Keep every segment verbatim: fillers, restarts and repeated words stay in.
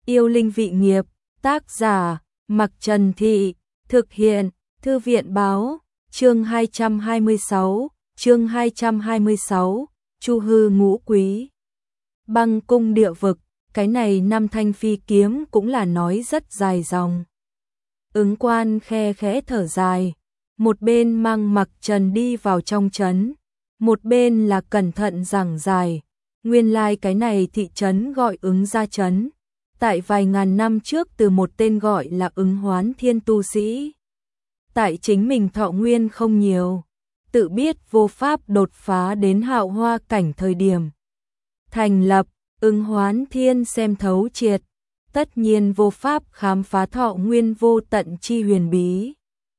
Yêu linh vị nghiệp, tác giả, Mặc Trần Thị, thực hiện, Thư viện báo, chương hai trăm hai mươi sáu, chương hai trăm hai mươi sáu, Chu Hư Ngũ Quý. Băng cung địa vực, cái này năm thanh phi kiếm cũng là nói rất dài dòng. Ứng Quan khe khẽ thở dài, một bên mang Mặc Trần đi vào trong trấn, một bên là cẩn thận giảng giải, nguyên lai like cái này thị trấn gọi Ứng Gia trấn, tại vài ngàn năm trước từ một tên gọi là Ứng Hoán Thiên tu sĩ. Tại chính mình thọ nguyên không nhiều, tự biết vô pháp đột phá đến hạo hoa cảnh thời điểm thành lập, Ứng Hoán Thiên xem thấu triệt, tất nhiên vô pháp khám phá thọ nguyên vô tận chi huyền bí.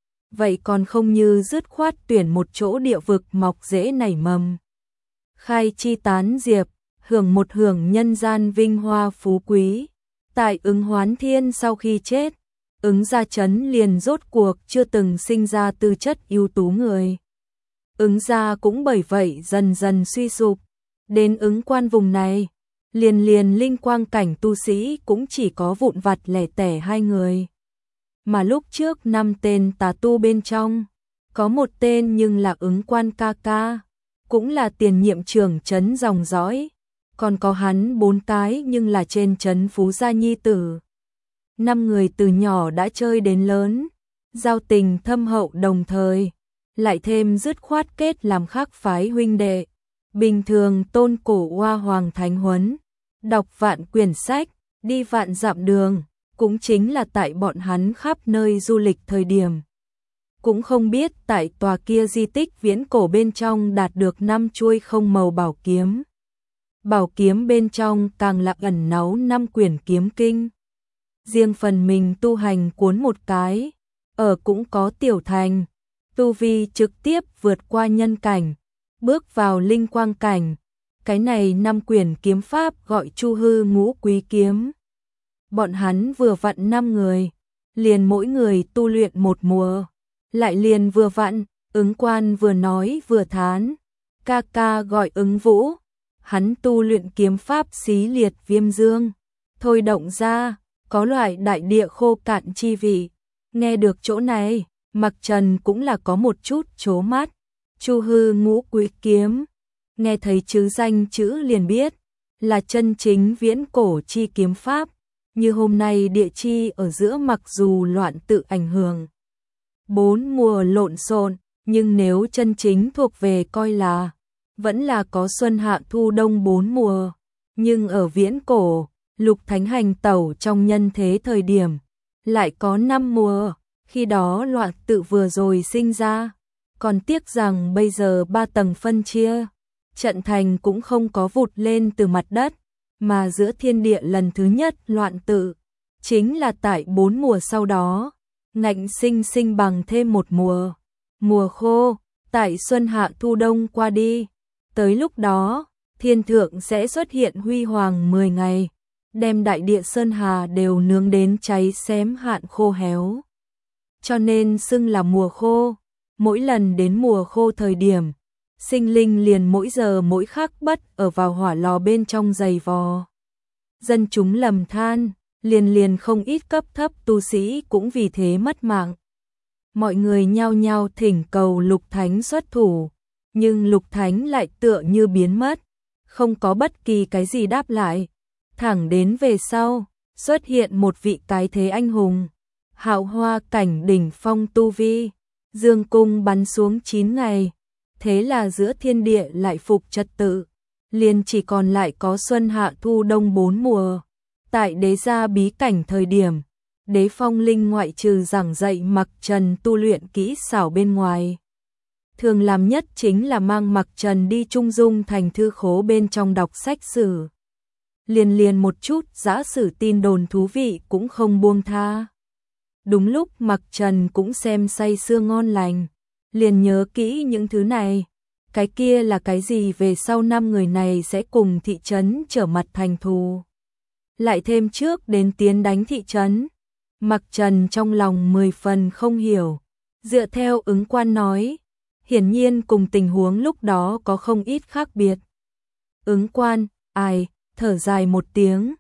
Vậy còn không như dứt khoát tuyển một chỗ địa vực mọc dễ nảy mầm, khai chi tán diệp, hưởng một hưởng nhân gian vinh hoa phú quý. Tại Ứng Hoán Thiên sau khi chết, Ứng Gia trấn liền rốt cuộc chưa từng sinh ra tư chất ưu tú người. Ứng Gia cũng bởi vậy dần dần suy sụp, đến Ứng Quan vùng này, liền liền linh quang cảnh tu sĩ cũng chỉ có vụn vặt lẻ tẻ hai người. Mà lúc trước năm tên tà tu bên trong, có một tên nhưng là Ứng Quan ca ca, cũng là tiền nhiệm trưởng trấn dòng dõi, còn có hắn bốn cái nhưng là trên trấn Phú Gia nhi tử. Năm người từ nhỏ đã chơi đến lớn, giao tình thâm hậu đồng thời, lại thêm dứt khoát kết làm khác phái huynh đệ. Bình thường tôn cổ hoa hoàng thánh huấn, đọc vạn quyển sách, đi vạn dặm đường, cũng chính là tại bọn hắn khắp nơi du lịch thời điểm. Cũng không biết tại tòa kia di tích viễn cổ bên trong đạt được năm chuôi không màu bảo kiếm. Bảo kiếm bên trong càng là ẩn náu năm quyển kiếm kinh. Riêng phần mình tu hành cuốn một cái, ở cũng có tiểu thành, tu vi trực tiếp vượt qua nhân cảnh, bước vào linh quang cảnh. Cái này năm quyển kiếm pháp gọi Chu Hư Ngũ Quý kiếm. Bọn hắn vừa vặn năm người, liền mỗi người tu luyện một mùa, lại liền vừa vặn, Ứng Quan vừa nói vừa thán, ca ca gọi Ứng Vũ, hắn tu luyện kiếm pháp xí liệt viêm dương, thôi động ra, có loại đại địa khô cạn chi vị. Nghe được chỗ này, Mặc Trần cũng là có một chút chố mắt. Chu Hư Ngũ Quý kiếm, nghe thấy chữ danh chữ liền biết, là chân chính viễn cổ chi kiếm pháp, như hôm nay địa chi ở giữa mặc dù loạn tự ảnh hưởng. Bốn mùa lộn xộn, nhưng nếu chân chính thuộc về coi là, vẫn là có xuân hạ thu đông bốn mùa, nhưng ở viễn cổ, Lục Thánh hành tẩu trong nhân thế thời điểm, lại có năm mùa, khi đó loạn tự vừa rồi sinh ra. Còn tiếc rằng bây giờ ba tầng phân chia, trận thành cũng không có vụt lên từ mặt đất, mà giữa thiên địa lần thứ nhất loạn tự, chính là tại bốn mùa sau đó, ngạnh sinh sinh bằng thêm một mùa, mùa khô, tại xuân hạ thu đông qua đi, tới lúc đó, thiên thượng sẽ xuất hiện huy hoàng mười ngày, đem đại địa sơn hà đều nướng đến cháy xém hạn khô héo. Cho nên xưng là mùa khô. Mỗi lần đến mùa khô thời điểm, sinh linh liền mỗi giờ mỗi khắc bất ở vào hỏa lò bên trong giày vò. Dân chúng lầm than, liền liền không ít cấp thấp tu sĩ cũng vì thế mất mạng. Mọi người nhao nhao thỉnh cầu Lục Thánh xuất thủ, nhưng Lục Thánh lại tựa như biến mất, không có bất kỳ cái gì đáp lại. Thẳng đến về sau, xuất hiện một vị cái thế anh hùng, hạo hoa cảnh đỉnh phong tu vi. Dương cung bắn xuống chín ngày, thế là giữa thiên địa lại phục trật tự, liền chỉ còn lại có xuân hạ thu đông bốn mùa. Tại đế gia bí cảnh thời điểm, Đế Phong Linh ngoại trừ giảng dạy Mặc Trần tu luyện kỹ xảo bên ngoài, thường làm nhất chính là mang Mặc Trần đi Trung Dung thành thư khố bên trong đọc sách sử. Liền liền một chút giả sử tin đồn thú vị cũng không buông tha. Đúng lúc Mặc Trần cũng xem say sưa ngon lành, liền nhớ kỹ những thứ này. Cái kia là cái gì về sau năm người này sẽ cùng thị trấn trở mặt thành thù. Lại thêm trước đến tiến đánh thị trấn. Mặc Trần trong lòng mười phần không hiểu. Dựa theo Ứng Quan nói, hiển nhiên cùng tình huống lúc đó có không ít khác biệt. Ứng Quan, ai, thở dài một tiếng.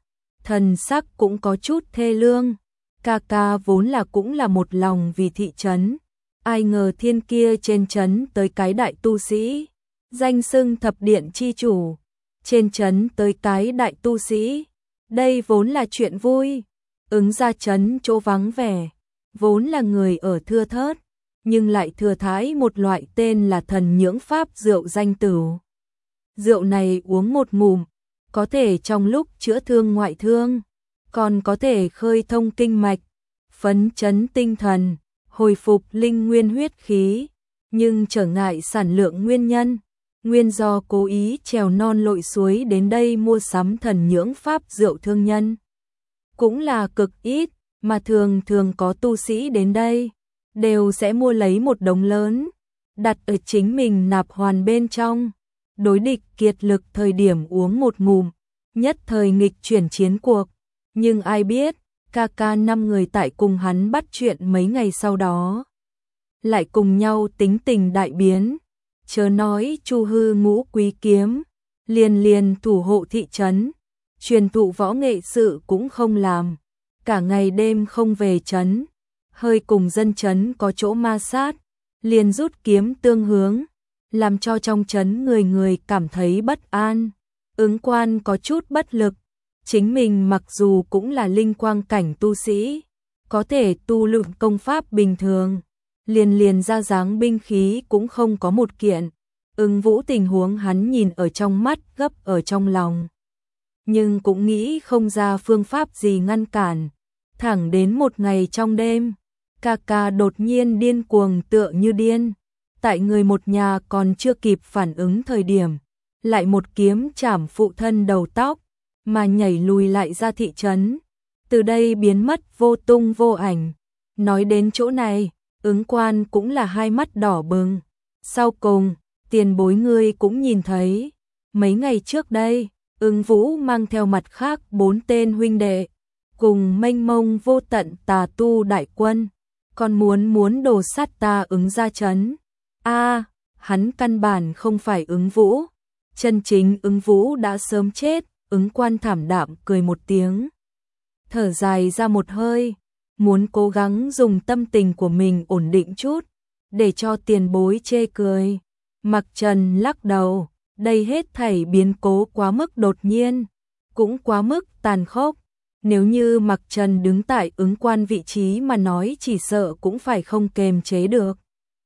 thần sắc cũng có chút thê lương. Ca ca vốn là cũng là một lòng vì thị trấn, ai ngờ thiên kia trên trấn tới cái đại tu sĩ, danh xưng thập điện chi chủ, trên trấn tới cái đại tu sĩ, đây vốn là chuyện vui. Ứng ra trấn chỗ vắng vẻ, vốn là người ở thưa thớt, nhưng lại thừa thái một loại tên là thần nhưỡng pháp rượu danh tửu. Rượu này uống một ngụm, có thể trong lúc chữa thương ngoại thương, còn có thể khơi thông kinh mạch, phấn chấn tinh thần, hồi phục linh nguyên huyết khí, nhưng trở ngại sản lượng nguyên nhân, nguyên do cố ý trèo non lội suối đến đây mua sắm thần nhưỡng pháp rượu thương nhân. Cũng là cực ít, mà thường thường có tu sĩ đến đây, đều sẽ mua lấy một đống lớn, đặt ở chính mình nạp hoàn bên trong, đối địch kiệt lực thời điểm uống một ngụm, nhất thời nghịch chuyển chiến cuộc. Nhưng ai biết, ca ca năm người tại cùng hắn bắt chuyện mấy ngày sau đó, lại cùng nhau tính tình đại biến, chớ nói Chu Hư Ngũ quý kiếm, liền liền thủ hộ thị trấn, truyền thụ võ nghệ sự cũng không làm, cả ngày đêm không về trấn, hơi cùng dân trấn có chỗ ma sát, liền rút kiếm tương hướng, làm cho trong trấn người người cảm thấy bất an. Ứng Quan có chút bất lực, chính mình mặc dù cũng là linh quang cảnh tu sĩ, có thể tu luyện công pháp bình thường, liền liền ra dáng binh khí cũng không có một kiện. Ứng Vũ tình huống hắn nhìn ở trong mắt, gấp ở trong lòng, nhưng cũng nghĩ không ra phương pháp gì ngăn cản. Thẳng đến một ngày trong đêm, ca ca đột nhiên điên cuồng tựa như điên, tại người một nhà còn chưa kịp phản ứng thời điểm, lại một kiếm chảm phụ thân đầu tóc, mà nhảy lùi lại ra thị trấn, từ đây biến mất vô tung vô ảnh. Nói đến chỗ này, Ứng Quan cũng là hai mắt đỏ bừng. Sau cùng, tiền bối ngươi cũng nhìn thấy, mấy ngày trước đây, Ứng Vũ mang theo mặt khác bốn tên huynh đệ, cùng mênh mông vô tận tà tu đại quân, còn muốn muốn đổ sát ta Ứng gia trấn. A, hắn căn bản không phải Ứng Vũ, chân chính Ứng Vũ đã sớm chết. Ứng Quan thảm đạm cười một tiếng, thở dài ra một hơi, muốn cố gắng dùng tâm tình của mình ổn định chút, để cho tiền bối chê cười. Mặc Trần lắc đầu, đây hết thảy biến cố quá mức đột nhiên, cũng quá mức tàn khốc. Nếu như Mặc Trần đứng tại Ứng Quan vị trí mà nói, chỉ sợ cũng phải không kềm chế được.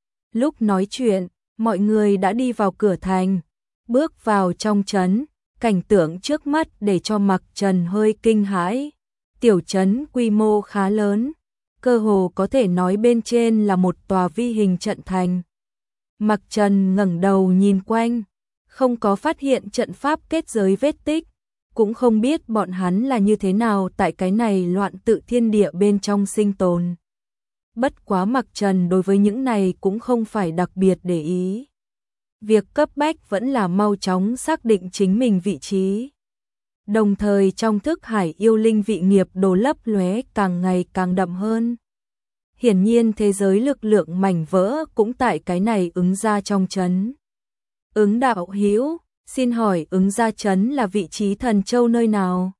Lúc nói chuyện, mọi người đã đi vào cửa thành, bước vào trong trấn. Cảnh tượng trước mắt để cho Mặc Trần hơi kinh hãi. Tiểu trấn quy mô khá lớn, cơ hồ có thể nói bên trên là một tòa vi hình trận thành. Mặc Trần ngẩng đầu nhìn quanh, không có phát hiện trận pháp kết giới vết tích, cũng không biết bọn hắn là như thế nào tại cái này loạn tự thiên địa bên trong sinh tồn. Bất quá Mặc Trần đối với những này cũng không phải đặc biệt để ý. Việc cấp bách vẫn là mau chóng xác định chính mình vị trí. Đồng thời trong thức hải yêu linh vị nghiệp đồ lấp lóe càng ngày càng đậm hơn. Hiển nhiên thế giới lực lượng mảnh vỡ cũng tại cái này Ứng gia trong trấn. Ứng đạo hữu, xin hỏi Ứng gia trấn là vị trí Thần Châu nơi nào?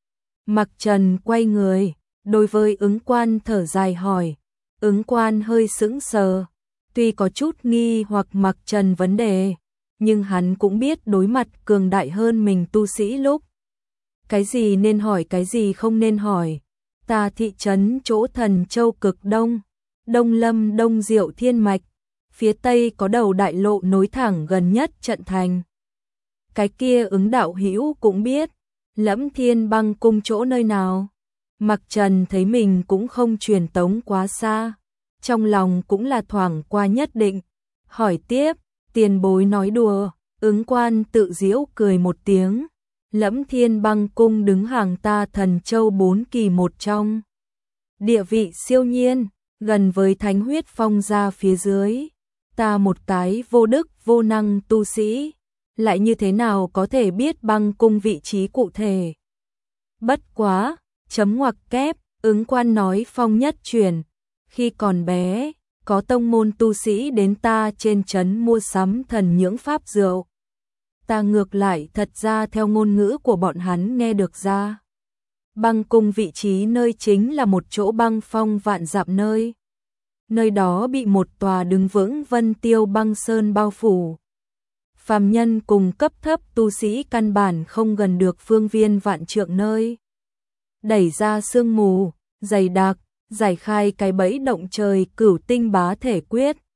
Mặc Trần quay người, đối với Ứng Quan thở dài hỏi. Ứng Quan hơi sững sờ. Tuy có chút nghi hoặc Mặc Trần vấn đề, nhưng hắn cũng biết đối mặt cường đại hơn mình tu sĩ lúc. Cái gì nên hỏi cái gì không nên hỏi. Ta thị trấn chỗ Thần Châu cực đông, Đông Lâm Đông Diệu Thiên Mạch, phía tây có đầu đại lộ nối thẳng gần nhất trận thành. Cái kia Ứng đạo hữu cũng biết, Lẫm Thiên Băng cung chỗ nơi nào. Mặc Trần thấy mình cũng không truyền tống quá xa, trong lòng cũng là thoảng qua nhất định, hỏi tiếp, tiền bối nói đùa. Ứng Quan tự giễu cười một tiếng, Lẫm Thiên Băng cung đứng hàng ta Thần Châu bốn kỳ một trong, địa vị siêu nhiên, gần với Thánh Huyết Phong gia phía dưới, ta một cái vô đức vô năng tu sĩ, lại như thế nào có thể biết băng cung vị trí cụ thể. Bất quá, chấm ngoặc kép, Ứng Quan nói phong nhất truyền. Khi còn bé, có tông môn tu sĩ đến ta trên trấn mua sắm thần nhưỡng pháp rượu. Ta ngược lại thật ra theo ngôn ngữ của bọn hắn nghe được ra. Băng cung vị trí nơi chính là một chỗ băng phong vạn dặm nơi. Nơi đó bị một tòa đứng vững vân tiêu băng sơn bao phủ. Phàm nhân cùng cấp thấp tu sĩ căn bản không gần được phương viên vạn trượng nơi. Đẩy ra sương mù, dày đặc, giải khai cái bẫy động trời cửu tinh bá thể quyết,